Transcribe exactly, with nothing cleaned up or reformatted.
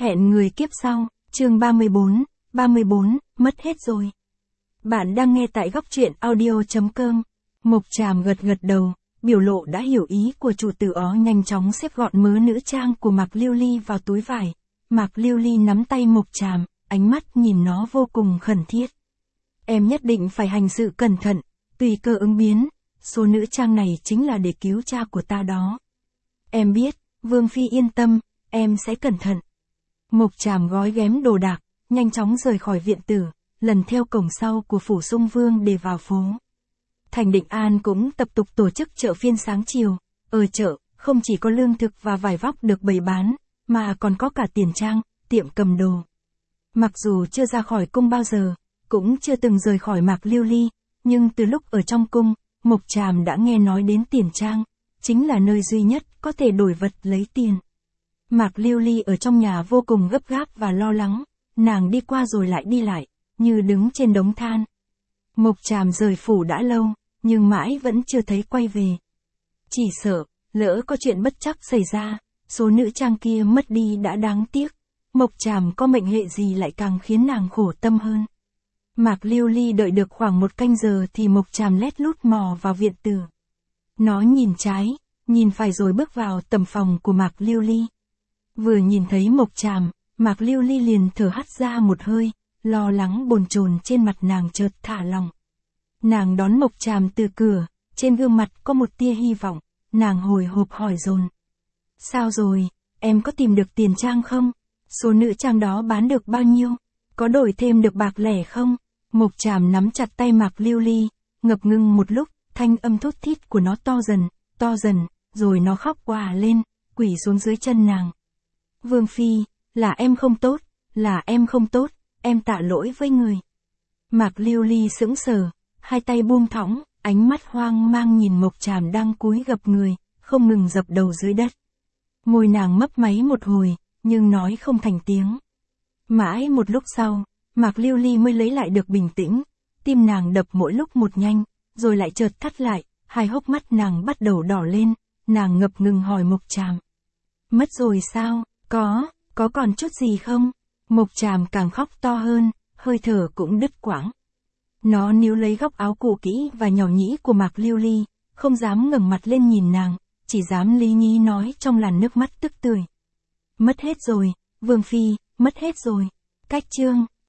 Hẹn người kiếp sau, chương ba mươi bốn, ba mươi bốn, mất hết rồi. Bạn đang nghe tại góc truyện audio.com. Mộc Tràm gật gật đầu, biểu lộ đã hiểu ý của chủ tử ó, nhanh chóng xếp gọn mớ nữ trang của Mạc Lưu Ly vào túi vải. Mạc Lưu Ly nắm tay Mộc Tràm, ánh mắt nhìn nó vô cùng khẩn thiết. Em nhất định phải hành sự cẩn thận, tùy cơ ứng biến, số nữ trang này chính là để cứu cha của ta đó. Em biết, Vương Phi yên tâm, em sẽ cẩn thận. Mộc Tràm gói ghém đồ đạc, nhanh chóng rời khỏi viện tử, lần theo cổng sau của phủ Sung Vương để vào phố. Thành Định An cũng tập tục tổ chức chợ phiên sáng chiều. Ở chợ, không chỉ có lương thực và vải vóc được bày bán, mà còn có cả tiền trang, tiệm cầm đồ. Mặc dù chưa ra khỏi cung bao giờ, cũng chưa từng rời khỏi Mạc Lưu Ly, nhưng từ lúc ở trong cung, Mộc Tràm đã nghe nói đến tiền trang, chính là nơi duy nhất có thể đổi vật lấy tiền. Mạc Lưu Ly ở trong nhà vô cùng gấp gáp và lo lắng, nàng đi qua rồi lại đi lại, như đứng trên đống than. Mộc Tràm rời phủ đã lâu, nhưng mãi vẫn chưa thấy quay về. Chỉ sợ, lỡ có chuyện bất trắc xảy ra, số nữ trang kia mất đi đã đáng tiếc. Mộc Tràm có mệnh hệ gì lại càng khiến nàng khổ tâm hơn. Mạc Lưu Ly đợi được khoảng một canh giờ thì Mộc Tràm lét lút mò vào viện tử. Nó nhìn trái, nhìn phải rồi bước vào tầm phòng của Mạc Lưu Ly. Vừa nhìn thấy Mộc Tràm, Mạc Lưu Ly liền thở hắt ra một hơi, lo lắng bồn chồn trên mặt nàng chợt thả lỏng. Nàng đón Mộc Tràm từ cửa, trên gương mặt có một tia hy vọng, nàng hồi hộp hỏi dồn. Sao rồi, em có tìm được tiền trang không? Số nữ trang đó bán được bao nhiêu? Có đổi thêm được bạc lẻ không? Mộc Tràm nắm chặt tay Mạc Lưu Ly, ngập ngừng một lúc, thanh âm thút thít của nó to dần, to dần, rồi nó khóc òa lên, quỳ xuống dưới chân nàng. Vương Phi, là em không tốt, là em không tốt, em tạ lỗi với người. Mạc Lưu Ly sững sờ, hai tay buông thõng, ánh mắt hoang mang nhìn Mộc Tràm đang cúi gập người, không ngừng dập đầu dưới đất. Môi nàng mấp máy một hồi, nhưng nói không thành tiếng. Mãi một lúc sau, Mạc Lưu Ly mới lấy lại được bình tĩnh, tim nàng đập mỗi lúc một nhanh, rồi lại chợt thắt lại, hai hốc mắt nàng bắt đầu đỏ lên, nàng ngập ngừng hỏi Mộc Tràm. Mất rồi sao, có, có còn chút gì không? Mộc Tràm càng khóc to hơn, hơi thở cũng đứt quãng. Nó níu lấy góc áo cũ kỹ và nhỏ nhĩ của Mạc Lưu Ly, không dám ngẩng mặt lên nhìn nàng, chỉ dám lý nhí nói trong làn nước mắt tức tưởi. Mất hết rồi, Vương Phi, mất hết rồi. Cách chương